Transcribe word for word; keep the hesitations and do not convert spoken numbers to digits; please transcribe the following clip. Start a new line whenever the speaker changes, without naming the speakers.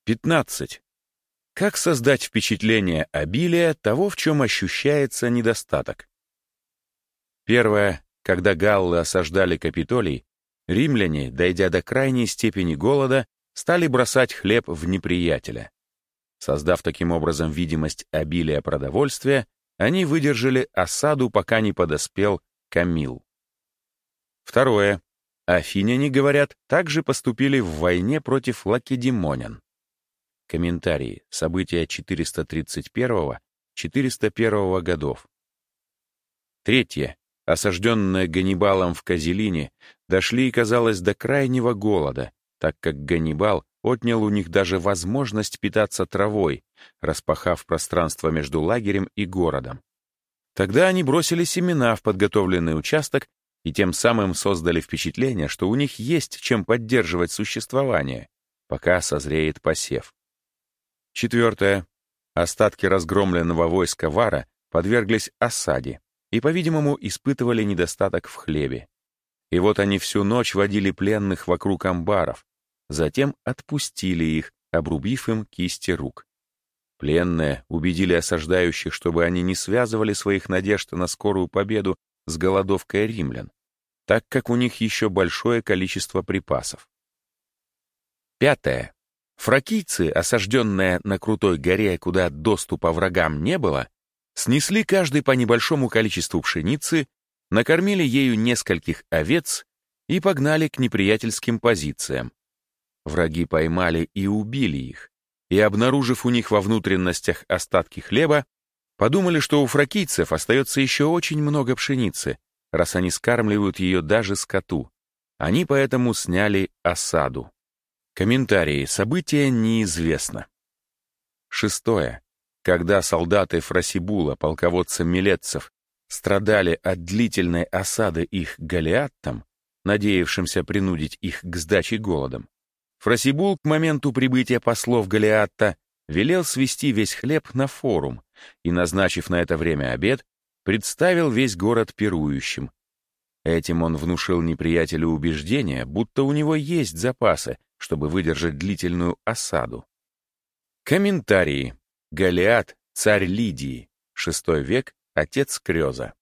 пятнадцать. Как создать впечатление обилия того, в чем ощущается недостаток? Первое. Когда галлы осаждали Капитолий, римляне, дойдя до крайней степени голода, стали бросать хлеб в неприятеля. Создав таким образом видимость обилия продовольствия, они выдержали осаду, пока не подоспел Камилл. Второе. Афиняне, говорят, также поступили в войне против лакедемонян. Комментарии. События четыреста тридцать первого — четыреста первого годов. Третье. Осажденные Ганнибалом в Козелине, дошли, казалось, до крайнего голода, так как Ганнибал отнял у них даже возможность питаться травой, распахав пространство между лагерем и городом. Тогда они бросили семена в подготовленный участок и тем самым создали впечатление, что у них есть чем поддерживать существование, пока созреет посев. Четвертое. Остатки разгромленного войска Вара подверглись осаде и, по-видимому, испытывали недостаток в хлебе. И вот они всю ночь водили пленных вокруг амбаров, затем отпустили их, обрубив им кисти рук. Пленные убедили осаждающих, чтобы они не связывали своих надежд на скорую победу с голодовкой римлян, так как у них еще большое количество припасов. Пятое. Фракийцы, осажденные на крутой горе, куда доступа врагам не было, снесли каждый по небольшому количеству пшеницы, накормили ею нескольких овец и погнали к неприятельским позициям. Враги поймали и убили их, и, обнаружив у них во внутренностях остатки хлеба, подумали, что у фракийцев остается еще очень много пшеницы, раз они скармливают ее даже скоту. Они поэтому сняли осаду. Комментарии. События неизвестно. Шестое. Когда солдаты Фрасибула, полководца милетцев, страдали от длительной осады их Галиаттом, надеявшимся принудить их к сдаче голодом, Фрасибул к моменту прибытия послов Галиатта велел свести весь хлеб на форум и, назначив на это время обед, представил весь город пирующим. Этим он внушил неприятелю убеждение, будто у него есть запасы, чтобы выдержать длительную осаду. Комментарии. Галиат, царь Лидии, шестой век, отец Крёза.